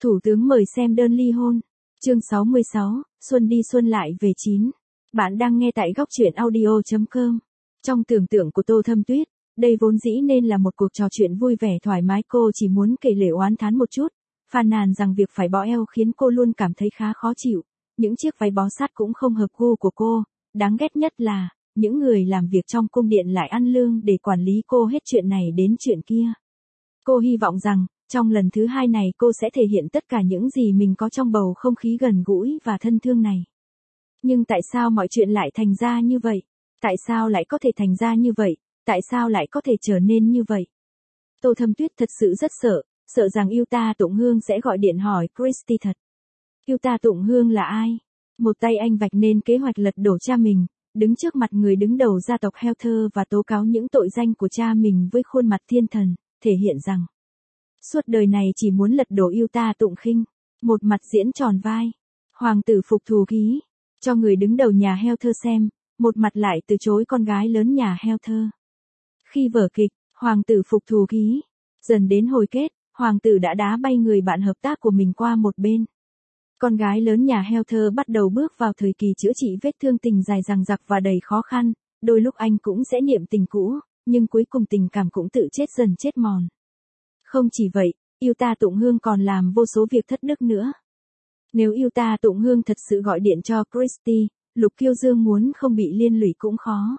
Thủ tướng mời xem đơn ly hôn. Chương 66, xuân đi xuân lại về 9. Bạn đang nghe tại góc truyện audio.com. Trong tưởng tượng của Tô Thâm Tuyết, đây vốn dĩ nên là một cuộc trò chuyện vui vẻ thoải mái, cô chỉ muốn kể lể oán thán một chút, phàn nàn rằng việc phải bó eo khiến cô luôn cảm thấy khá khó chịu, những chiếc váy bó sát cũng không hợp gu của cô, đáng ghét nhất là, những người làm việc trong cung điện lại ăn lương để quản lý cô hết chuyện này đến chuyện kia. Cô hy vọng rằng, trong lần thứ hai này cô sẽ thể hiện tất cả những gì mình có trong bầu không khí gần gũi và thân thương này. Nhưng tại sao mọi chuyện lại thành ra như vậy? Tại sao lại có thể thành ra như vậy? Tại sao lại có thể trở nên như vậy? Tô Thâm Tuyết thật sự rất sợ rằng Yuta Tụng Hương sẽ gọi điện hỏi Christy thật. Yuta Tụng Hương là ai? Một tay anh vạch nên kế hoạch lật đổ cha mình, đứng trước mặt người đứng đầu gia tộc Heather và tố cáo những tội danh của cha mình với khuôn mặt thiên thần, thể hiện rằng suốt đời này chỉ muốn lật đổ Yuta Tụng Khinh. Một mặt diễn tròn vai, hoàng tử phục thù khí, cho người đứng đầu nhà Heather xem, một mặt lại từ chối con gái lớn nhà Heather. Khi vở kịch, hoàng tử phục thù khí, dần đến hồi kết, hoàng tử đã đá bay người bạn hợp tác của mình qua một bên. Con gái lớn nhà Heather bắt đầu bước vào thời kỳ chữa trị vết thương tình dài dằng dặc và đầy khó khăn, đôi lúc anh cũng sẽ niệm tình cũ, nhưng cuối cùng tình cảm cũng tự chết dần chết mòn. Không chỉ vậy, Yuta Tụng Hương còn làm vô số việc thất đức nữa. Nếu Yuta Tụng Hương thật sự gọi điện cho Christy, Lục Kiêu Dương muốn không bị liên lụy cũng khó.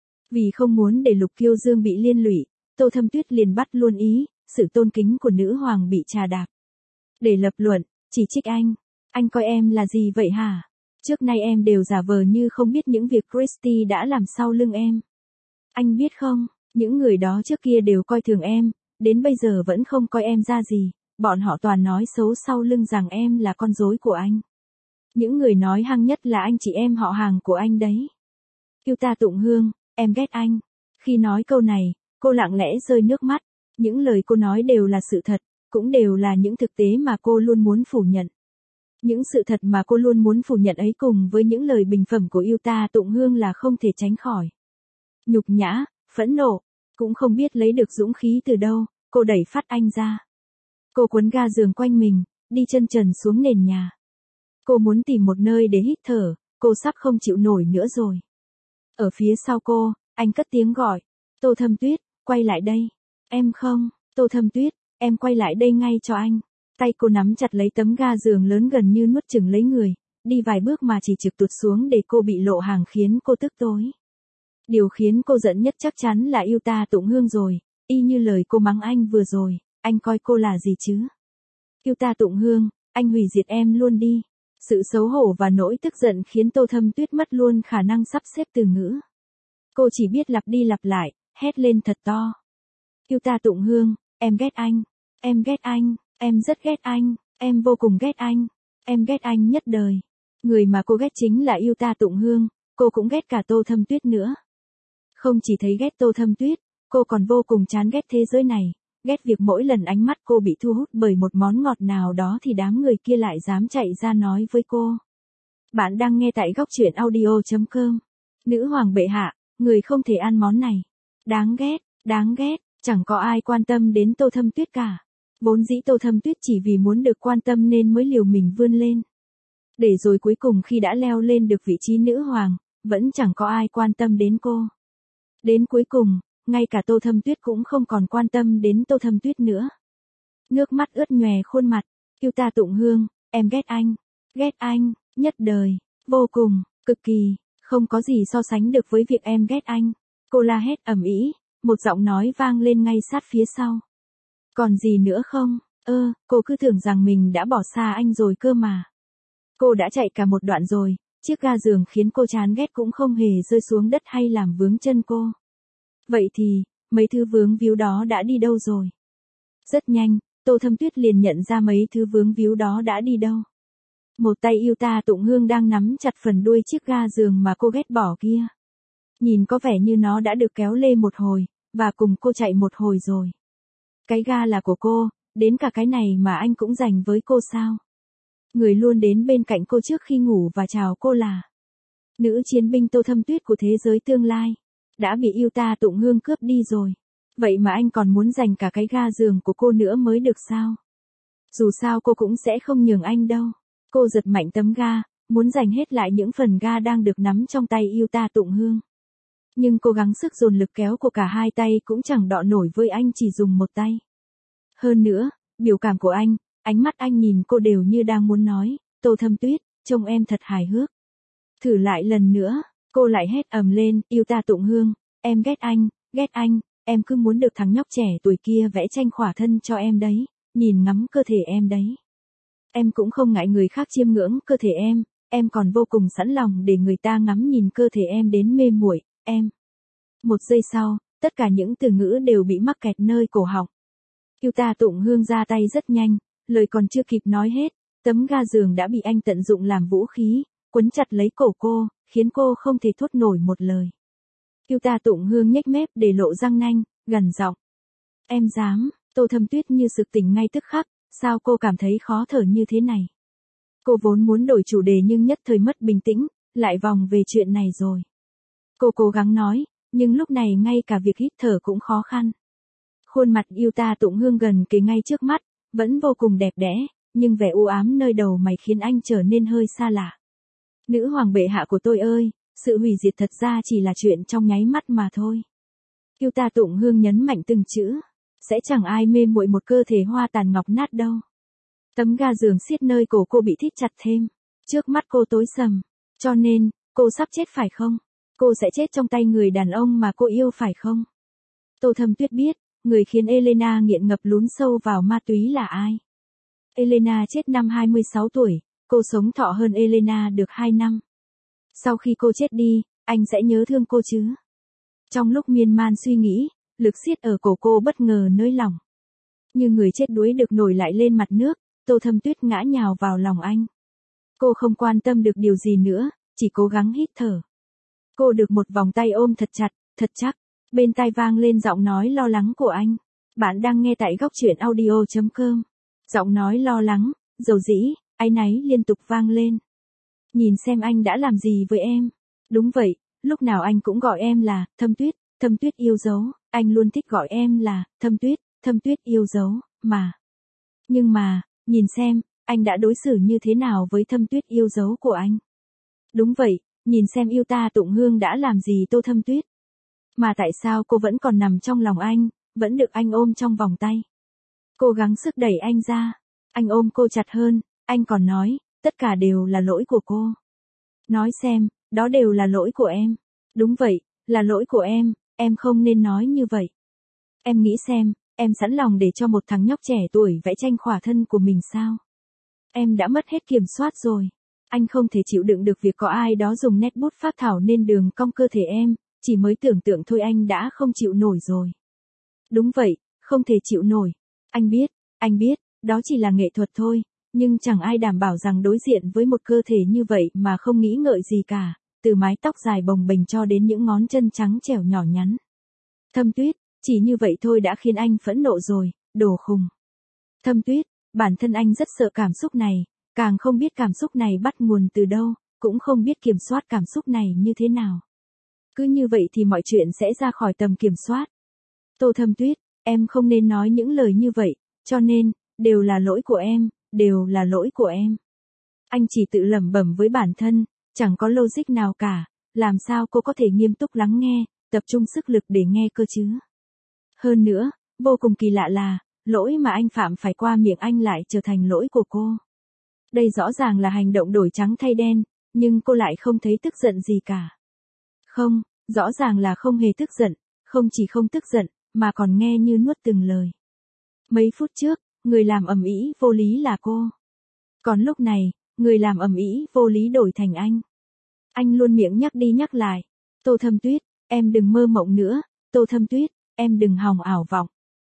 Vì không muốn để Lục Kiêu Dương bị liên lụy, Tô Thâm Tuyết liền bắt luôn ý, sự tôn kính của nữ hoàng bị trà đạp. Để lập luận, chỉ trích anh coi em là gì vậy hả? Trước nay em đều giả vờ như không biết những việc Christy đã làm sau lưng em. Anh biết không, những người đó trước kia đều coi thường em, đến bây giờ vẫn không coi em ra gì, bọn họ toàn nói xấu sau lưng rằng em là con rối của anh. Những người nói hăng nhất là anh chị em họ hàng của anh đấy. Yuta Tụng Hương, em ghét anh. Khi nói câu này, cô lặng lẽ rơi nước mắt, những lời cô nói đều là sự thật, cũng đều là những thực tế mà cô luôn muốn phủ nhận. Những sự thật mà cô luôn muốn phủ nhận ấy cùng với những lời bình phẩm của Yuta Tụng Hương là không thể tránh khỏi. Nhục nhã, phẫn nộ, cũng không biết lấy được dũng khí từ đâu, cô đẩy phát anh ra. Cô quấn ga giường quanh mình, đi chân trần xuống nền nhà. Cô muốn tìm một nơi để hít thở, cô sắp không chịu nổi nữa rồi. Ở phía sau cô, anh cất tiếng gọi, Tô Thâm Tuyết, quay lại đây. Em không, Tô Thâm Tuyết, em quay lại đây ngay cho anh. Tay cô nắm chặt lấy tấm ga giường lớn gần như nuốt chửng lấy người, đi vài bước mà chỉ trực tụt xuống để cô bị lộ hàng khiến cô tức tối. Điều khiến cô giận nhất chắc chắn là Yuta Tụng Hương rồi, y như lời cô mắng anh vừa rồi, anh coi cô là gì chứ? Yuta Tụng Hương, anh hủy diệt em luôn đi. Sự xấu hổ và nỗi tức giận khiến Tô Thâm Tuyết mất luôn khả năng sắp xếp từ ngữ. Cô chỉ biết lặp đi lặp lại, hét lên thật to. Yuta Tụng Hương, em ghét anh, em ghét anh, em rất ghét anh, em vô cùng ghét em ghét anh nhất đời. Người mà cô ghét chính là Yuta Tụng Hương, cô cũng ghét cả Tô Thâm Tuyết nữa. Không chỉ thấy ghét Tô Thâm Tuyết, cô còn vô cùng chán ghét thế giới này, ghét việc mỗi lần ánh mắt cô bị thu hút bởi một món ngọt nào đó thì đám người kia lại dám chạy ra nói với cô. Bạn đang nghe tại góc truyện audio.com. Nữ hoàng bệ hạ, người không thể ăn món này. Đáng ghét, chẳng có ai quan tâm đến Tô Thâm Tuyết cả. Vốn dĩ Tô Thâm Tuyết chỉ vì muốn được quan tâm nên mới liều mình vươn lên. Để rồi cuối cùng khi đã leo lên được vị trí nữ hoàng, vẫn chẳng có ai quan tâm đến cô. Đến cuối cùng, ngay cả Tô Thâm Tuyết cũng không còn quan tâm đến Tô Thâm Tuyết nữa. Nước mắt ướt nhòe khuôn mặt, Yuta Tụng Hương, em ghét anh, nhất đời, vô cùng, cực kỳ, không có gì so sánh được với việc em ghét anh. Cô la hét ầm ĩ, một giọng nói vang lên ngay sát phía sau. Còn gì nữa không? Cô cứ tưởng rằng mình đã bỏ xa anh rồi cơ mà. Cô đã chạy cả một đoạn rồi, chiếc ga giường khiến cô chán ghét cũng không hề rơi xuống đất hay làm vướng chân cô. Vậy thì, mấy thứ vướng víu đó đã đi đâu rồi? Rất nhanh, Tô Thâm Tuyết liền nhận ra mấy thứ vướng víu đó đã đi đâu. Một tay Yuta Tụng Hương đang nắm chặt phần đuôi chiếc ga giường mà cô ghét bỏ kia. Nhìn có vẻ như nó đã được kéo lê một hồi, và cùng cô chạy một hồi rồi. Cái ga là của cô, đến cả cái này mà anh cũng dành với cô sao? Người luôn đến bên cạnh cô trước khi ngủ và chào cô là nữ chiến binh Tô Thâm Tuyết của thế giới tương lai, đã bị Yuta Tụng Hương cướp đi rồi. Vậy mà anh còn muốn giành cả cái ga giường của cô nữa mới được sao? Dù sao cô cũng sẽ không nhường anh đâu. Cô giật mạnh tấm ga, muốn giành hết lại những phần ga đang được nắm trong tay Yuta Tụng Hương. Nhưng cố gắng sức dồn lực kéo của cả hai tay cũng chẳng đọ nổi với anh chỉ dùng một tay. Hơn nữa, biểu cảm của anh, ánh mắt anh nhìn cô đều như đang muốn nói, Tô Thâm Tuyết, trông em thật hài hước. Thử lại lần nữa, cô lại hét ầm lên, Yuta Tụng Hương, em ghét anh, em cứ muốn được thằng nhóc trẻ tuổi kia vẽ tranh khỏa thân cho em đấy, nhìn ngắm cơ thể em đấy. Em cũng không ngại người khác chiêm ngưỡng cơ thể em còn vô cùng sẵn lòng để người ta ngắm nhìn cơ thể em đến mê muội, em. Một giây sau, tất cả những từ ngữ đều bị mắc kẹt nơi cổ họng. Yuta Tụng Hương ra tay rất nhanh, lời còn chưa kịp nói hết, tấm ga giường đã bị anh tận dụng làm vũ khí, quấn chặt lấy cổ cô, khiến cô không thể thốt nổi một lời. Yuta Tụng Hương nhếch mép để lộ răng nanh, gằn giọng. Em dám, Tô Thâm Tuyết như sực tỉnh ngay tức khắc, sao cô cảm thấy khó thở như thế này? Cô vốn muốn đổi chủ đề nhưng nhất thời mất bình tĩnh, lại vòng về chuyện này rồi. Cô cố gắng nói, nhưng lúc này ngay cả việc hít thở cũng khó khăn. Khuôn mặt Yuta Tụng Hương gần kề ngay trước mắt, vẫn vô cùng đẹp đẽ, nhưng vẻ u ám nơi đầu mày khiến anh trở nên hơi xa lạ. Nữ hoàng bệ hạ của tôi ơi, sự hủy diệt thật ra chỉ là chuyện trong nháy mắt mà thôi. Yuta Tụng Hương nhấn mạnh từng chữ, sẽ chẳng ai mê muội một cơ thể hoa tàn ngọc nát đâu. Tấm ga giường siết nơi cổ cô bị thít chặt thêm, trước mắt cô tối sầm, cho nên, cô sắp chết phải không? Cô sẽ chết trong tay người đàn ông mà cô yêu phải không? Tô Thâm Tuyết biết, người khiến Elena nghiện ngập lún sâu vào ma túy là ai? Elena chết năm 26 tuổi, cô sống thọ hơn Elena được 2 năm. Sau khi cô chết đi, anh sẽ nhớ thương cô chứ? Trong lúc miên man suy nghĩ, lực siết ở cổ cô bất ngờ nới lỏng. Như người chết đuối được nổi lại lên mặt nước, Tô Thâm Tuyết ngã nhào vào lòng anh. Cô không quan tâm được điều gì nữa, chỉ cố gắng hít thở. Cô được một vòng tay ôm thật chặt, thật chắc. Bên tai vang lên giọng nói lo lắng của anh. Bạn đang nghe tại góc truyện audio.com. Giọng nói lo lắng, dầu dĩ, áy náy liên tục vang lên. Nhìn xem anh đã làm gì với em. Đúng vậy, lúc nào anh cũng gọi em là Thâm Tuyết yêu dấu. Anh luôn thích gọi em là Thâm Tuyết yêu dấu, mà. Nhưng mà, nhìn xem, anh đã đối xử như thế nào với Thâm Tuyết yêu dấu của anh. Đúng vậy, nhìn xem Yuta Tụng Hương đã làm gì Tô Thâm Tuyết. Mà tại sao cô vẫn còn nằm trong lòng anh, vẫn được anh ôm trong vòng tay. Cô gắng sức đẩy anh ra. Anh ôm cô chặt hơn, anh còn nói, tất cả đều là lỗi của cô. Nói xem, đó đều là lỗi của em. Đúng vậy, là lỗi của em không nên nói như vậy. Em nghĩ xem, em sẵn lòng để cho một thằng nhóc trẻ tuổi vẽ tranh khỏa thân của mình sao? Em đã mất hết kiểm soát rồi. Anh không thể chịu đựng được việc có ai đó dùng nét bút phác thảo nên đường cong cơ thể em, chỉ mới tưởng tượng thôi anh đã không chịu nổi rồi. Đúng vậy, không thể chịu nổi. Anh biết, đó chỉ là nghệ thuật thôi, nhưng chẳng ai đảm bảo rằng đối diện với một cơ thể như vậy mà không nghĩ ngợi gì cả, từ mái tóc dài bồng bềnh cho đến những ngón chân trắng trẻo nhỏ nhắn. Thâm Tuyết, chỉ như vậy thôi đã khiến anh phẫn nộ rồi, đồ khùng. Thâm Tuyết, bản thân anh rất sợ cảm xúc này, càng không biết cảm xúc này bắt nguồn từ đâu, cũng không biết kiểm soát cảm xúc này như thế nào. Cứ như vậy thì mọi chuyện sẽ ra khỏi tầm kiểm soát. Tô Thâm Tuyết, em không nên nói những lời như vậy, cho nên, đều là lỗi của em, đều là lỗi của em. Anh chỉ tự lẩm bẩm với bản thân, chẳng có logic nào cả, làm sao cô có thể nghiêm túc lắng nghe, tập trung sức lực để nghe cơ chứ. Hơn nữa, vô cùng kỳ lạ là, lỗi mà anh phạm phải qua miệng anh lại trở thành lỗi của cô. Đây rõ ràng là hành động đổi trắng thay đen, nhưng cô lại không thấy tức giận gì cả. Không, rõ ràng là không hề tức giận, không chỉ không tức giận, mà còn nghe như nuốt từng lời. Mấy phút trước, người làm ầm ĩ vô lý là cô. Còn lúc này, người làm ầm ĩ vô lý đổi thành anh. Anh luôn miệng nhắc đi nhắc lại. Tô Thâm Tuyết, em đừng mơ mộng nữa. Tô Thâm Tuyết, em đừng hòng ảo vọng.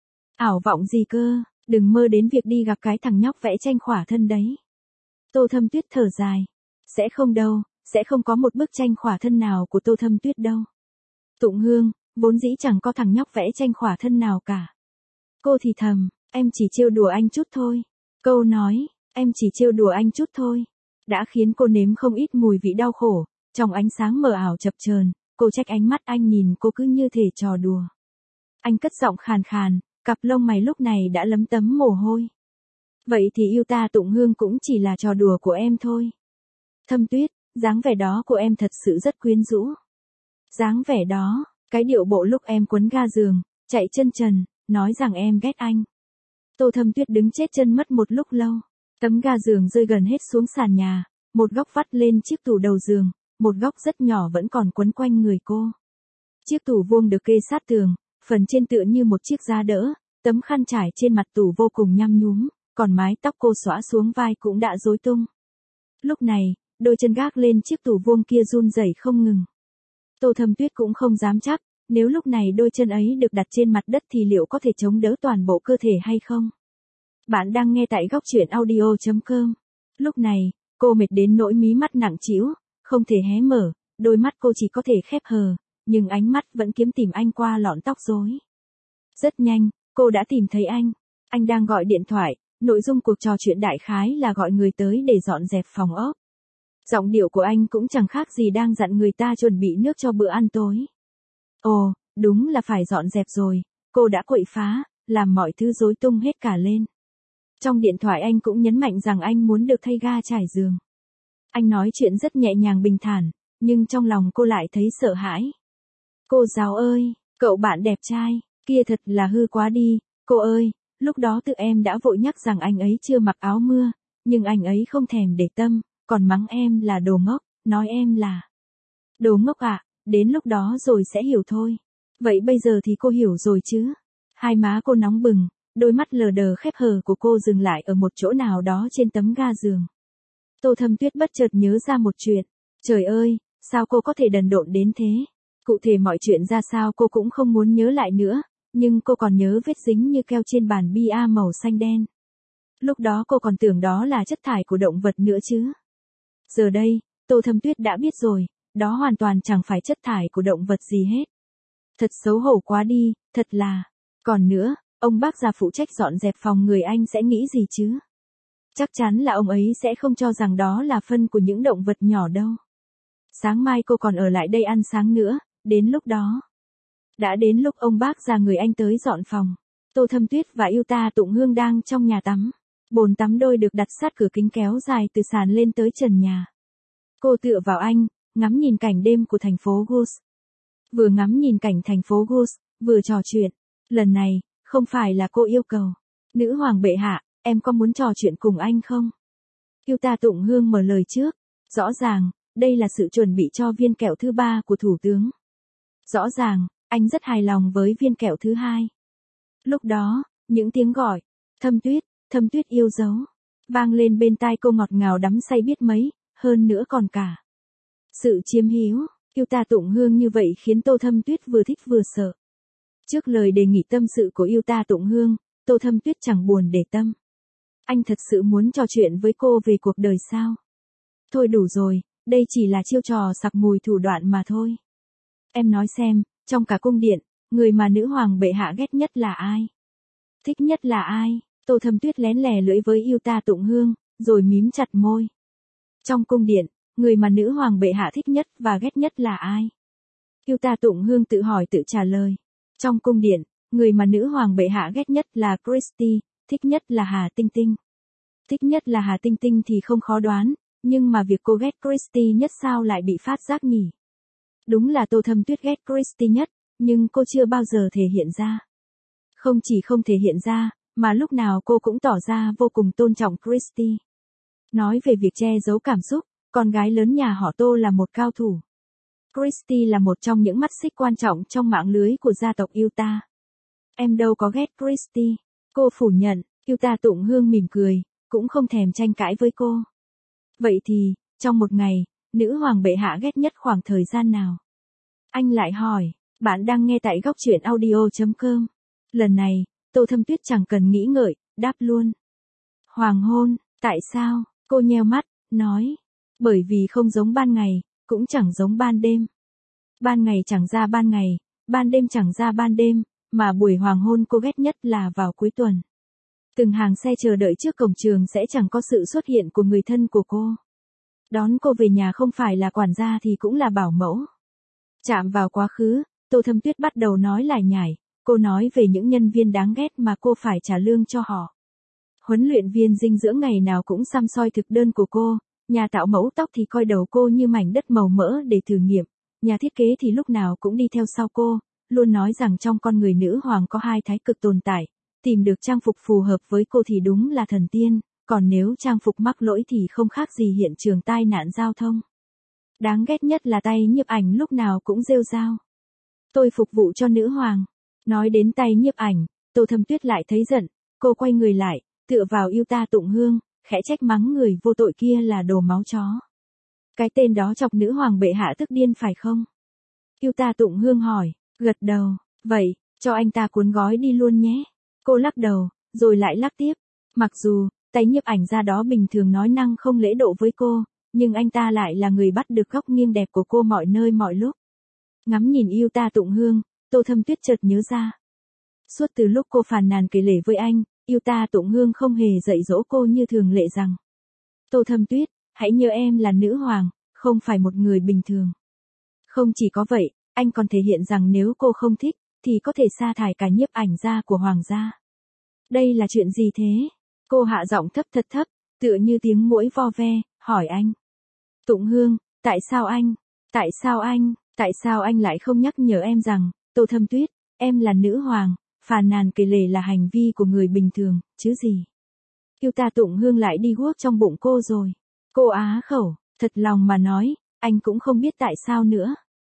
Ảo vọng gì cơ, đừng mơ đến việc đi gặp cái thằng nhóc vẽ tranh khỏa thân đấy. Tô Thâm Tuyết thở dài. Sẽ không đâu, sẽ không có một bức tranh khỏa thân nào của Tô Thâm Tuyết đâu. Tụng Hương, vốn dĩ chẳng có thằng nhóc vẽ tranh khỏa thân nào cả. Cô thì thầm, em chỉ trêu đùa anh chút thôi. Câu nói, em chỉ trêu đùa anh chút thôi, đã khiến cô nếm không ít mùi vị đau khổ. Trong ánh sáng mờ ảo chập chờn, cô trách ánh mắt anh nhìn cô cứ như thể trò đùa. Anh cất giọng khàn khàn, cặp lông mày lúc này đã lấm tấm mồ hôi. Vậy thì yêu ta tụng hương cũng chỉ là trò đùa của em thôi. Thâm Tuyết, dáng vẻ đó của em thật sự rất quyến rũ. Dáng vẻ đó, cái điệu bộ lúc em quấn ga giường, chạy chân trần, nói rằng em ghét anh. Tô Thâm Tuyết đứng chết chân mất một lúc lâu. Tấm ga giường rơi gần hết xuống sàn nhà, một góc vắt lên chiếc tủ đầu giường, một góc rất nhỏ vẫn còn quấn quanh người cô. Chiếc tủ vuông được kê sát tường, phần trên tựa như một chiếc giá đỡ, tấm khăn trải trên mặt tủ vô cùng nhăm nhúm, còn mái tóc cô xõa xuống vai cũng đã rối tung. Lúc này, đôi chân gác lên chiếc tủ vuông kia run rẩy không ngừng. Tô Thâm Tuyết cũng không dám chắc, nếu lúc này đôi chân ấy được đặt trên mặt đất thì liệu có thể chống đỡ toàn bộ cơ thể hay không? Bạn đang nghe tại góc truyện audio.com. Lúc này, cô mệt đến nỗi mí mắt nặng trĩu, không thể hé mở, đôi mắt cô chỉ có thể khép hờ, nhưng ánh mắt vẫn kiếm tìm anh qua lọn tóc rối. Rất nhanh, cô đã tìm thấy anh. Anh đang gọi điện thoại, nội dung cuộc trò chuyện đại khái là gọi người tới để dọn dẹp phòng ốc. Giọng điệu của anh cũng chẳng khác gì đang dặn người ta chuẩn bị nước cho bữa ăn tối. Ồ, đúng là phải dọn dẹp rồi, cô đã quậy phá, làm mọi thứ rối tung hết cả lên. Trong điện thoại anh cũng nhấn mạnh rằng anh muốn được thay ga trải giường. Anh nói chuyện rất nhẹ nhàng bình thản, nhưng trong lòng cô lại thấy sợ hãi. Cô giáo ơi, cậu bạn đẹp trai, kia thật là hư quá đi, cô ơi, lúc đó tự em đã vội nhắc rằng anh ấy chưa mặc áo mưa, nhưng anh ấy không thèm để tâm, còn mắng em là đồ ngốc, nói em là đồ ngốc ạ, đến lúc đó rồi sẽ hiểu thôi. Vậy bây giờ thì cô hiểu rồi chứ? Hai má cô nóng bừng, đôi mắt lờ đờ khép hờ của cô dừng lại ở một chỗ nào đó trên tấm ga giường. Tô Thâm Tuyết bất chợt nhớ ra một chuyện. Trời ơi, sao cô có thể đần độn đến thế? Cụ thể mọi chuyện ra sao cô cũng không muốn nhớ lại nữa, nhưng cô còn nhớ vết dính như keo trên bàn bia màu xanh đen. Lúc đó cô còn tưởng đó là chất thải của động vật nữa chứ. Giờ đây, Tô Thâm Tuyết đã biết rồi, đó hoàn toàn chẳng phải chất thải của động vật gì hết. Thật xấu hổ quá đi, thật là. Còn nữa, ông bác già phụ trách dọn dẹp phòng người anh sẽ nghĩ gì chứ? Chắc chắn là ông ấy sẽ không cho rằng đó là phân của những động vật nhỏ đâu. Sáng mai cô còn ở lại đây ăn sáng nữa, đến lúc đó. Đã đến lúc ông bác già người anh tới dọn phòng. Tô Thâm Tuyết và yêu ta tụng hương đang trong nhà tắm. Bồn tắm đôi được đặt sát cửa kính kéo dài từ sàn lên tới trần nhà. Cô tựa vào anh, ngắm nhìn cảnh đêm của thành phố Gus. Vừa ngắm nhìn cảnh thành phố Gus, vừa trò chuyện. Lần này, không phải là cô yêu cầu. Nữ hoàng bệ hạ, em có muốn trò chuyện cùng anh không? Yêu ta tụng hương mở lời trước. Rõ ràng, đây là sự chuẩn bị cho viên kẹo thứ 3 của thủ tướng. Rõ ràng, anh rất hài lòng với viên kẹo thứ 2. Lúc đó, những tiếng gọi, Thâm Tuyết yêu dấu, vang lên bên tai cô ngọt ngào đắm say biết mấy, hơn nữa còn cả sự chiếm hữu. Yêu ta tụng hương như vậy khiến Tô Thâm Tuyết vừa thích vừa sợ. Trước lời đề nghị tâm sự của yêu ta tụng hương, Tô Thâm Tuyết chẳng buồn để tâm. Anh thật sự muốn trò chuyện với cô về cuộc đời sao? Thôi đủ rồi, đây chỉ là chiêu trò sặc mùi thủ đoạn mà thôi. Em nói xem, trong cả cung điện, người mà nữ hoàng bệ hạ ghét nhất là ai? Thích nhất là ai? Tô Thâm Tuyết lén lè lưỡi với yêu ta tụng hương, rồi mím chặt môi. Trong cung điện, người mà nữ hoàng bệ hạ thích nhất và ghét nhất là ai? Yêu ta tụng hương tự hỏi tự trả lời. Trong cung điện, người mà nữ hoàng bệ hạ ghét nhất là Christie, thích nhất là Hà Tinh Tinh. Thích nhất là Hà Tinh Tinh thì không khó đoán, nhưng mà việc cô ghét Christie nhất sao lại bị phát giác nhỉ? Đúng là Tô Thâm Tuyết ghét Christie nhất, nhưng cô chưa bao giờ thể hiện ra. Không chỉ không thể hiện ra, mà lúc nào cô cũng tỏ ra vô cùng tôn trọng Christie. Nói về việc che giấu cảm xúc, con gái lớn nhà họ Tô là một cao thủ. Christie là một trong những mắt xích quan trọng trong mạng lưới của gia tộc Utah. Em đâu có ghét Christie. Cô phủ nhận, Utah tụng hương mỉm cười, cũng không thèm tranh cãi với cô. Vậy thì, trong một ngày, nữ hoàng bệ hạ ghét nhất khoảng thời gian nào? Anh lại hỏi, bạn đang nghe tại góc truyện audio.com. Lần này, Tô Thâm Tuyết chẳng cần nghĩ ngợi, đáp luôn. Hoàng hôn, tại sao? Cô nheo mắt, nói. Bởi vì không giống ban ngày, cũng chẳng giống ban đêm. Ban ngày chẳng ra ban ngày, ban đêm chẳng ra ban đêm, mà buổi hoàng hôn cô ghét nhất là vào cuối tuần. Từng hàng xe chờ đợi trước cổng trường sẽ chẳng có sự xuất hiện của người thân của cô. Đón cô về nhà không phải là quản gia thì cũng là bảo mẫu. Chạm vào quá khứ, Tô Thâm Tuyết bắt đầu nói lải nhải, cô nói về những nhân viên đáng ghét mà cô phải trả lương cho họ. Huấn luyện viên dinh dưỡng ngày nào cũng xăm soi thực đơn của cô, nhà tạo mẫu tóc thì coi đầu cô như mảnh đất màu mỡ để thử nghiệm, nhà thiết kế thì lúc nào cũng đi theo sau cô, luôn nói rằng trong con người nữ hoàng có hai thái cực tồn tại, tìm được trang phục phù hợp với cô thì đúng là thần tiên, còn nếu trang phục mắc lỗi thì không khác gì hiện trường tai nạn giao thông. Đáng ghét nhất là tay nhiếp ảnh lúc nào cũng rêu rao. Tôi phục vụ cho nữ hoàng. Nói đến tay nhiếp ảnh, Tô Thâm Tuyết lại thấy giận, cô quay người lại, tựa vào yêu ta Tụng Hương, khẽ trách mắng người vô tội kia là đồ máu chó. Cái tên đó chọc nữ hoàng bệ hạ tức điên phải không? Yêu ta Tụng Hương hỏi, gật đầu, vậy, cho anh ta cuốn gói đi luôn nhé. Cô lắc đầu, rồi lại lắc tiếp. Mặc dù, tay nhiếp ảnh ra đó bình thường nói năng không lễ độ với cô, nhưng anh ta lại là người bắt được góc nghiêng đẹp của cô mọi nơi mọi lúc. Ngắm nhìn yêu ta Tụng Hương, Tô Thâm Tuyết chợt nhớ ra. Suốt từ lúc cô phàn nàn kể lể với anh, yêu ta Tụng Hương không hề dạy dỗ cô như thường lệ rằng. Tô Thâm Tuyết, hãy nhớ em là nữ hoàng, không phải một người bình thường. Không chỉ có vậy, anh còn thể hiện rằng nếu cô không thích, thì có thể sa thải cả nhiếp ảnh gia của hoàng gia. Đây là chuyện gì thế? Cô hạ giọng thấp thật thấp, tựa như tiếng muỗi vo ve, hỏi anh. Tụng Hương, tại sao anh lại không nhắc nhở em rằng, Tô Thâm Tuyết, em là nữ hoàng, phàn nàn kể lể là hành vi của người bình thường, chứ gì. Yêu ta Tụng Hương lại đi guốc trong bụng cô rồi. Cô á khẩu, thật lòng mà nói, anh cũng không biết tại sao nữa.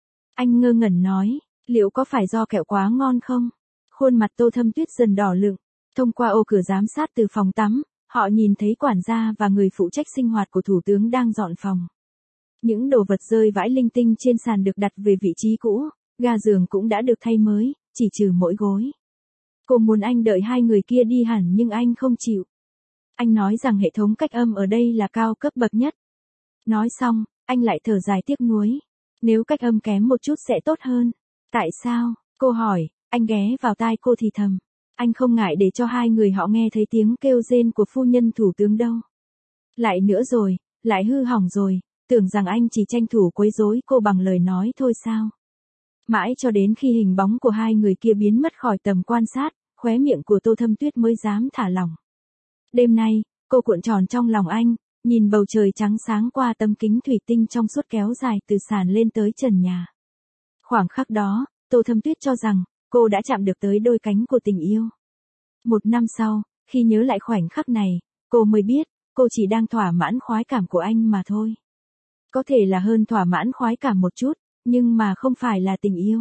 Anh ngơ ngẩn nói, liệu có phải do kẹo quá ngon không? Khuôn mặt Tô Thâm Tuyết dần đỏ lựng, thông qua ô cửa giám sát từ phòng tắm, họ nhìn thấy quản gia và người phụ trách sinh hoạt của thủ tướng đang dọn phòng. Những đồ vật rơi vãi linh tinh trên sàn được đặt về vị trí cũ, ga giường cũng đã được thay mới, chỉ trừ mỗi gối. Cô muốn anh đợi hai người kia đi hẳn nhưng anh không chịu. Anh nói rằng hệ thống cách âm ở đây là cao cấp bậc nhất. Nói xong, anh lại thở dài tiếc nuối. Nếu cách âm kém một chút sẽ tốt hơn. Tại sao? Cô hỏi, anh ghé vào tai cô thì thầm. Anh không ngại để cho hai người họ nghe thấy tiếng kêu rên của phu nhân thủ tướng đâu. Lại nữa rồi, lại hư hỏng rồi, tưởng rằng anh chỉ tranh thủ quấy rối cô bằng lời nói thôi sao? Mãi cho đến khi hình bóng của hai người kia biến mất khỏi tầm quan sát, khóe miệng của Tô Thâm Tuyết mới dám thả lỏng. Đêm nay, cô cuộn tròn trong lòng anh, nhìn bầu trời trắng sáng qua tấm kính thủy tinh trong suốt kéo dài từ sàn lên tới trần nhà. Khoảng khắc đó, Tô Thâm Tuyết cho rằng, cô đã chạm được tới đôi cánh của tình yêu. Một năm sau, khi nhớ lại khoảnh khắc này, cô mới biết, cô chỉ đang thỏa mãn khoái cảm của anh mà thôi. Có thể là hơn thỏa mãn khoái cảm một chút, nhưng mà không phải là tình yêu.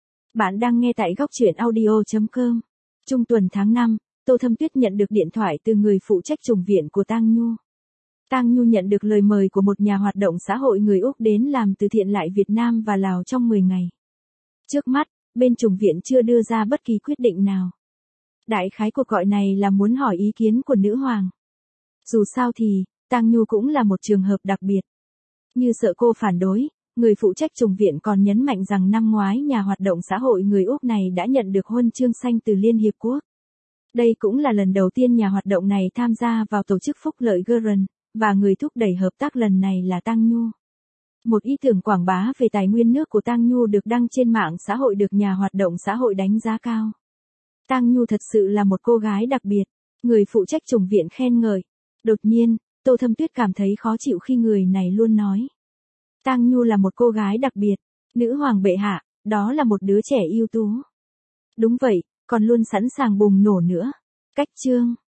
Bạn đang nghe tại góc truyện audio.com. Trung tuần tháng 5, Tô Thâm Tuyết nhận được điện thoại từ người phụ trách chủng viện của Tang Nhu. Tang Nhu nhận được lời mời của một nhà hoạt động xã hội người Úc đến làm từ thiện lại Việt Nam và Lào trong 10 ngày. Trước mắt, bên chủng viện chưa đưa ra bất kỳ quyết định nào. Đại khái cuộc gọi này là muốn hỏi ý kiến của nữ hoàng. Dù sao thì, Tang Nhu cũng là một trường hợp đặc biệt. Như sợ cô phản đối, người phụ trách chủng viện còn nhấn mạnh rằng năm ngoái nhà hoạt động xã hội người Úc này đã nhận được huân chương xanh từ Liên Hiệp Quốc. Đây cũng là lần đầu tiên nhà hoạt động này tham gia vào tổ chức phúc lợi Guardian, và người thúc đẩy hợp tác lần này là Tang Nhu. Một ý tưởng quảng bá về tài nguyên nước của Tang Nhu được đăng trên mạng xã hội được nhà hoạt động xã hội đánh giá cao. Tang Nhu thật sự là một cô gái đặc biệt, người phụ trách chủng viện khen ngợi. Đột nhiên, Tô Thâm Tuyết cảm thấy khó chịu khi người này luôn nói. Tang Nhu là một cô gái đặc biệt, nữ hoàng bệ hạ, đó là một đứa trẻ ưu tú. Đúng vậy, còn luôn sẵn sàng bùng nổ nữa. Cách chương